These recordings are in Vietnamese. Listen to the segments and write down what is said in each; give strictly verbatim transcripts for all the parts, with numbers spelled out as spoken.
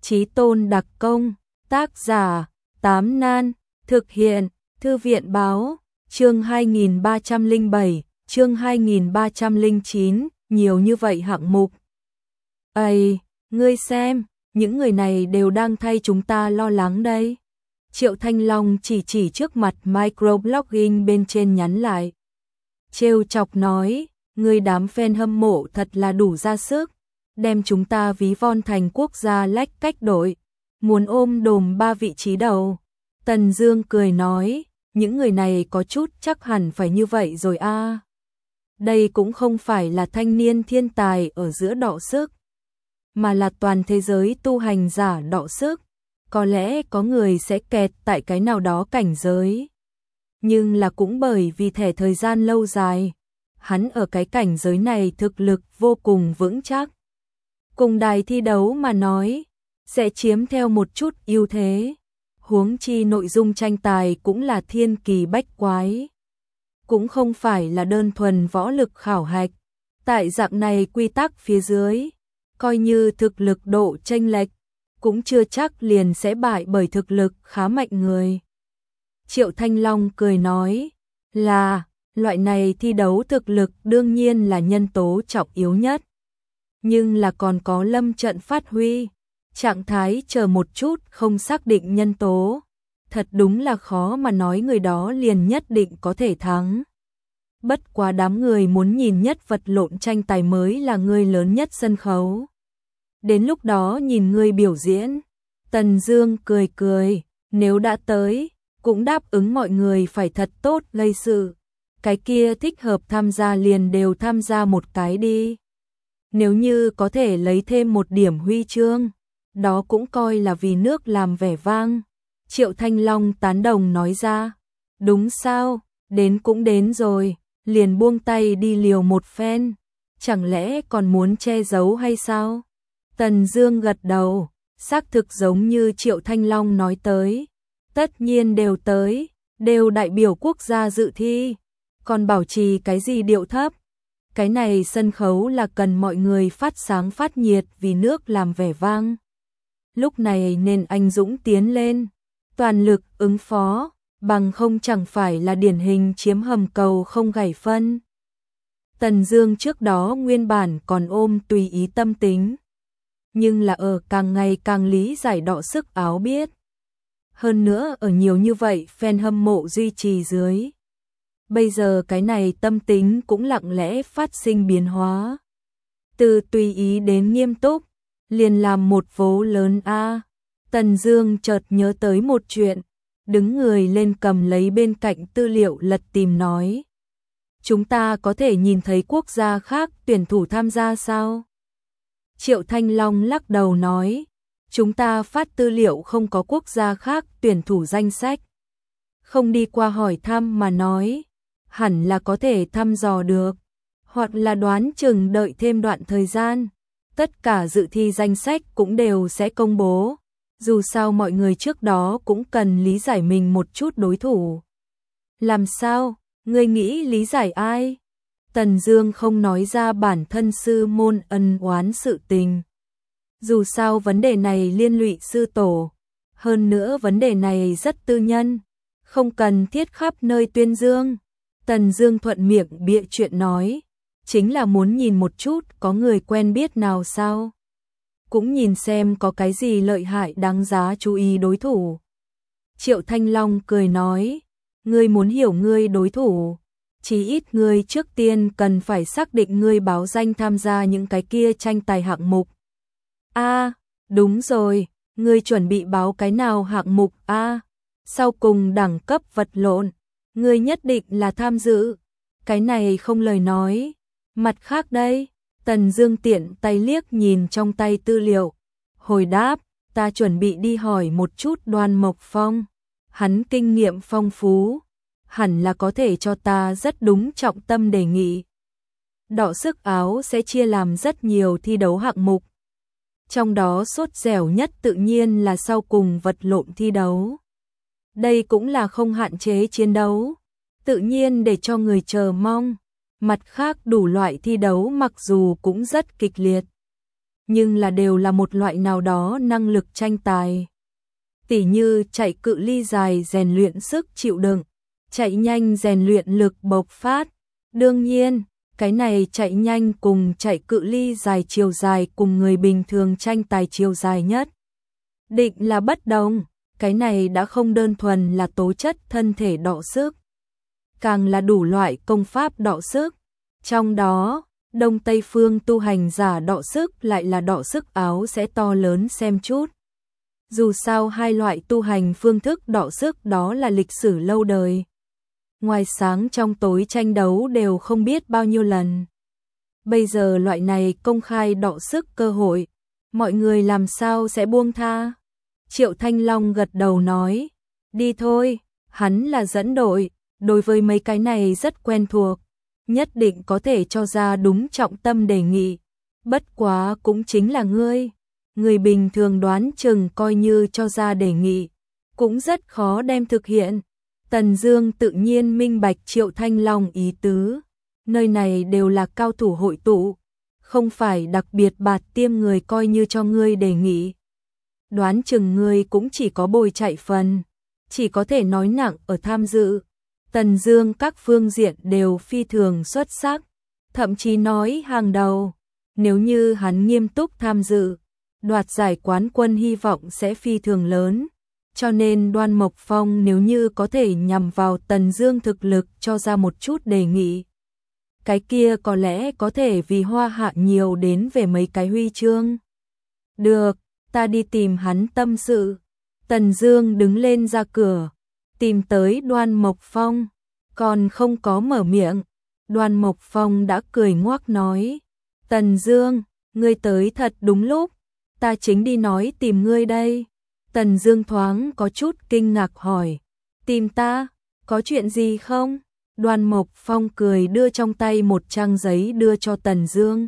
Chí Tôn đặc công, tác giả, Tám Nan, thực hiện, Thư viện báo, chương hai nghìn ba trăm lẻ bảy, chương hai nghìn ba trăm lẻ chín, nhiều như vậy hạng mục. Ây, ngươi xem, những người này đều đang thay chúng ta lo lắng đây. Triệu Thanh Long chỉ chỉ trước mặt microblogging bên trên nhắn lại. Trêu chọc nói, ngươi đám fan hâm mộ thật là đủ ra sức, đem chúng ta ví von thành quốc gia lách cách đội, muốn ôm đồm ba vị trí đầu. Tần Dương cười nói, những người này có chút chắc hẳn phải như vậy rồi a. À. Đây cũng không phải là thanh niên thiên tài ở giữa đọ sức, mà là toàn thế giới tu hành giả đọ sức. Có lẽ có người sẽ kẹt tại cái nào đó cảnh giới, nhưng là cũng bởi vì thẻ thời gian lâu dài, hắn ở cái cảnh giới này thực lực vô cùng vững chắc. Cùng đài thi đấu mà nói, sẽ chiếm theo một chút ưu thế. Huống chi nội dung tranh tài cũng là thiên kỳ bách quái, cũng không phải là đơn thuần võ lực khảo hạch. Tại dạng này quy tắc phía dưới, coi như thực lực độ chênh lệch, cũng chưa chắc liền sẽ bại bởi thực lực khá mạnh người. Triệu Thanh Long cười nói, là, loại này thi đấu thực lực đương nhiên là nhân tố trọng yếu nhất, nhưng là còn có lâm trận phát huy, trạng thái chờ một chút không xác định nhân tố, thật đúng là khó mà nói người đó liền nhất định có thể thắng. Bất quá đám người muốn nhìn nhất vật lộn tranh tài mới là người lớn nhất sân khấu. Đến lúc đó nhìn ngươi biểu diễn. Tần Dương cười cười, nếu đã tới, cũng đáp ứng mọi người phải thật tốt gây sự. Cái kia thích hợp tham gia liền đều tham gia một cái đi. Nếu như có thể lấy thêm một điểm huy chương, đó cũng coi là vì nước làm vẻ vang. Triệu Thanh Long tán đồng nói ra, đúng sao, đến cũng đến rồi, liền buông tay đi liều một phen, chẳng lẽ còn muốn che giấu hay sao? Tần Dương gật đầu, xác thực giống như Triệu Thanh Long nói tới, tất nhiên đều tới, đều đại biểu quốc gia dự thi, còn bảo trì cái gì điệu thấp. Cái này sân khấu là cần mọi người phát sáng phát nhiệt vì nước làm vẻ vang. Lúc này nên anh dũng tiến lên, toàn lực ứng phó, bằng không chẳng phải là điển hình chiếm hầm cầu không gảy phân. Tần Dương trước đó nguyên bản còn ôm tùy ý tâm tính, nhưng là ở càng ngày càng lý giải đọ sức áo biết. Hơn nữa ở nhiều như vậy fan hâm mộ duy trì dưới, bây giờ cái này tâm tính cũng lặng lẽ phát sinh biến hóa. Từ tùy ý đến nghiêm túc, liền làm một vố lớn a. À. Tần Dương chợt nhớ tới một chuyện, đứng người lên cầm lấy bên cạnh tư liệu lật tìm nói. Chúng ta có thể nhìn thấy quốc gia khác tuyển thủ tham gia sao? Triệu Thanh Long lắc đầu nói, chúng ta phát tư liệu không có quốc gia khác tuyển thủ danh sách. Không đi qua hỏi thăm mà nói, hẳn là có thể thăm dò được, hoặc là đoán chừng đợi thêm đoạn thời gian, tất cả dự thi danh sách cũng đều sẽ công bố. Dù sao mọi người trước đó cũng cần lý giải mình một chút đối thủ. Làm sao, ngươi nghĩ lý giải ai? Tần Dương không nói ra bản thân sư môn ân oán sự tình. Dù sao vấn đề này liên lụy sư tổ, hơn nữa vấn đề này rất tư nhân, không cần thiết khắp nơi tuyên dương. Tần Dương thuận miệng bịa chuyện nói, chính là muốn nhìn một chút có người quen biết nào sao? Cũng nhìn xem có cái gì lợi hại đáng giá chú ý đối thủ. Triệu Thanh Long cười nói, ngươi muốn hiểu ngươi đối thủ, chí ít ngươi trước tiên cần phải xác định ngươi báo danh tham gia những cái kia tranh tài hạng mục. A, à, đúng rồi, ngươi chuẩn bị báo cái nào hạng mục a? À, sau cùng đẳng cấp vật lộn, ngươi nhất định là tham dự. Cái này không lời nói. Mặt khác đây, Tần Dương tiện tay liếc nhìn trong tay tư liệu, hồi đáp, ta chuẩn bị đi hỏi một chút Đoan Mộc Phong, hắn kinh nghiệm phong phú, hẳn là có thể cho ta rất đúng trọng tâm đề nghị. Đọ sức áo sẽ chia làm rất nhiều thi đấu hạng mục, trong đó sốt dẻo nhất tự nhiên là sau cùng vật lộn thi đấu. Đây cũng là không hạn chế chiến đấu, tự nhiên để cho người chờ mong. Mặt khác đủ loại thi đấu mặc dù cũng rất kịch liệt, nhưng là đều là một loại nào đó năng lực tranh tài. Tỉ như chạy cự ly dài rèn luyện sức chịu đựng, chạy nhanh rèn luyện lực bộc phát. Đương nhiên, cái này chạy nhanh cùng chạy cự ly dài chiều dài cùng người bình thường tranh tài chiều dài nhất định là bất đồng, cái này đã không đơn thuần là tố chất thân thể đọ sức, càng là đủ loại công pháp đọ sức. Trong đó, Đông Tây phương tu hành giả đọ sức lại là đọ sức áo sẽ to lớn xem chút. Dù sao hai loại tu hành phương thức đọ sức đó là lịch sử lâu đời. Ngoài sáng trong tối tranh đấu đều không biết bao nhiêu lần. Bây giờ loại này công khai đọ sức cơ hội, mọi người làm sao sẽ buông tha? Triệu Thanh Long gật đầu nói, đi thôi, hắn là dẫn đội, đối với mấy cái này rất quen thuộc, nhất định có thể cho ra đúng trọng tâm đề nghị. Bất quá cũng chính là ngươi, người bình thường đoán chừng coi như cho ra đề nghị, cũng rất khó đem thực hiện. Tần Dương tự nhiên minh bạch Triệu Thanh Long ý tứ, nơi này đều là cao thủ hội tụ, không phải đặc biệt bạt tiêm người coi như cho ngươi đề nghị. Đoán chừng ngươi cũng chỉ có bồi chạy phần, chỉ có thể nói nặng ở tham dự. Tần Dương các phương diện đều phi thường xuất sắc, thậm chí nói hàng đầu. Nếu như hắn nghiêm túc tham dự, đoạt giải quán quân hy vọng sẽ phi thường lớn. Cho nên Đoan Mộc Phong nếu như có thể nhằm vào Tần Dương thực lực cho ra một chút đề nghị, cái kia có lẽ có thể vì Hoa Hạ nhiều đến về mấy cái huy chương. Được, ta đi tìm hắn tâm sự. Tần Dương đứng lên ra cửa, tìm tới Đoan Mộc Phong, còn không có mở miệng, Đoan Mộc Phong đã cười ngoác nói, Tần Dương, ngươi tới thật đúng lúc, ta chính đi nói tìm ngươi đây. Tần Dương thoáng có chút kinh ngạc hỏi, tìm ta, có chuyện gì không? Đoan Mộc Phong cười đưa trong tay một trang giấy đưa cho Tần Dương.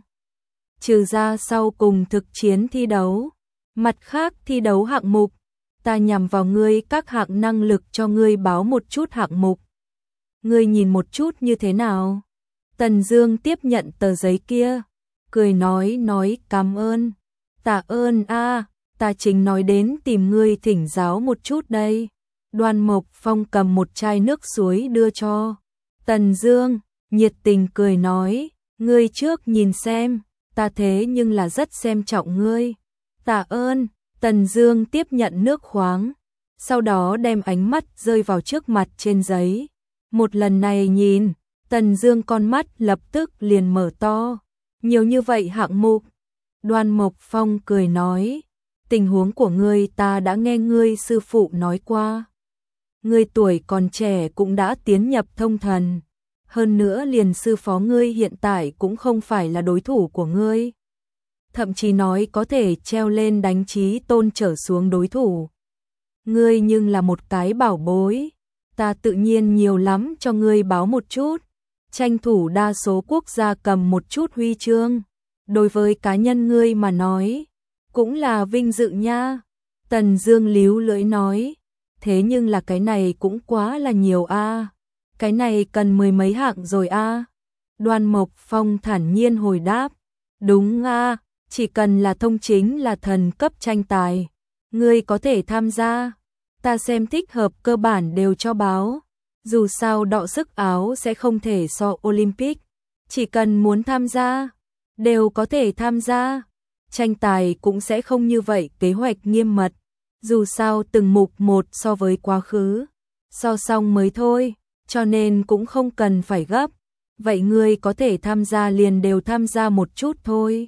Trừ ra sau cùng thực chiến thi đấu, mặt khác thi đấu hạng mục, ta nhằm vào ngươi các hạng năng lực cho ngươi báo một chút hạng mục. Ngươi nhìn một chút như thế nào? Tần Dương tiếp nhận tờ giấy kia, cười nói nói cảm ơn. Tạ ơn a, ta chính nói đến tìm ngươi thỉnh giáo một chút đây. Đoan Mộc Phong cầm một chai nước suối đưa cho Tần Dương, nhiệt tình cười nói, ngươi trước nhìn xem, ta thế nhưng là rất xem trọng ngươi. Tạ ơn. Tần Dương tiếp nhận nước khoáng, sau đó đem ánh mắt rơi vào trước mặt trên giấy. Một lần này nhìn, Tần Dương con mắt lập tức liền mở to. Nhiều như vậy hạng mục. Đoan Mộc Phong cười nói, tình huống của ngươi ta đã nghe ngươi sư phụ nói qua. Ngươi tuổi còn trẻ cũng đã tiến nhập thông thần, hơn nữa liền sư phó ngươi hiện tại cũng không phải là đối thủ của ngươi. Thậm chí nói có thể treo lên đánh chí tôn trở xuống đối thủ. Ngươi nhưng là một cái bảo bối, ta tự nhiên nhiều lắm cho ngươi báo một chút, tranh thủ đa số quốc gia cầm một chút huy chương. Đối với cá nhân ngươi mà nói, cũng là vinh dự nha. Tần Dương líu lưỡi nói, thế nhưng là cái này cũng quá là nhiều a, cái này cần mười mấy hạng rồi a. Đoan Mộc Phong thản nhiên hồi đáp, đúng a, chỉ cần là thông chính là thần cấp tranh tài, ngươi có thể tham gia, ta xem thích hợp cơ bản đều cho báo. Dù sao đọ sức áo sẽ không thể so Olympic, chỉ cần muốn tham gia, đều có thể tham gia. Tranh tài cũng sẽ không như vậy kế hoạch nghiêm mật, dù sao từng mục một so với quá khứ, so xong mới thôi, cho nên cũng không cần phải gấp. Vậy ngươi có thể tham gia liền đều tham gia một chút thôi.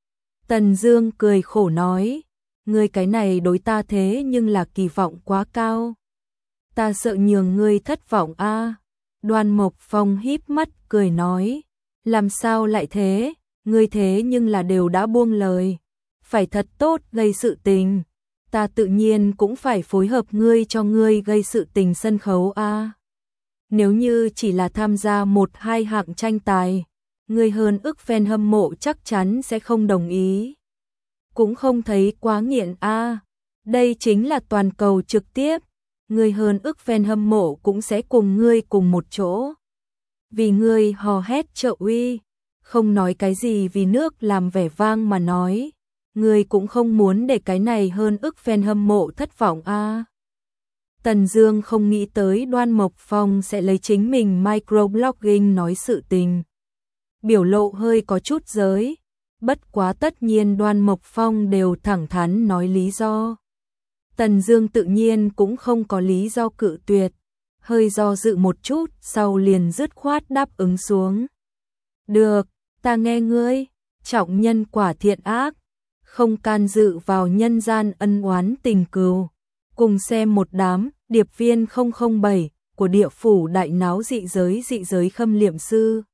Tần Dương cười khổ nói, ngươi cái này đối ta thế nhưng là kỳ vọng quá cao. Ta sợ nhường ngươi thất vọng a. Đoan Mộc Phong híp mắt cười nói, làm sao lại thế, ngươi thế nhưng là đều đã buông lời, phải thật tốt gây sự tình, ta tự nhiên cũng phải phối hợp ngươi cho ngươi gây sự tình sân khấu a. Nếu như chỉ là tham gia một hai hạng tranh tài, ngươi hơn ức fan hâm mộ chắc chắn sẽ không đồng ý. Cũng không thấy quá nghiện a. Đây chính là toàn cầu trực tiếp, ngươi hơn ức fan hâm mộ cũng sẽ cùng ngươi cùng một chỗ. Vì ngươi hò hét trợ uy, không nói cái gì vì nước làm vẻ vang mà nói, Người cũng không muốn để cái này hơn ức fan hâm mộ thất vọng a. À. Tần Dương không nghĩ tới Đoan Mộc Phong sẽ lấy chính mình microblogging nói sự tình. Biểu lộ hơi có chút giới, bất quá tất nhiên Đoan Mộc Phong đều thẳng thắn nói lý do. Tần Dương tự nhiên cũng không có lý do cự tuyệt, hơi do dự một chút, sau liền dứt khoát đáp ứng xuống. Được, ta nghe ngươi, trọng nhân quả thiện ác, không can dự vào nhân gian ân oán tình cừu. Cùng xem một đám điệp viên không không bảy của địa phủ đại náo dị giới dị giới khâm liệm sư.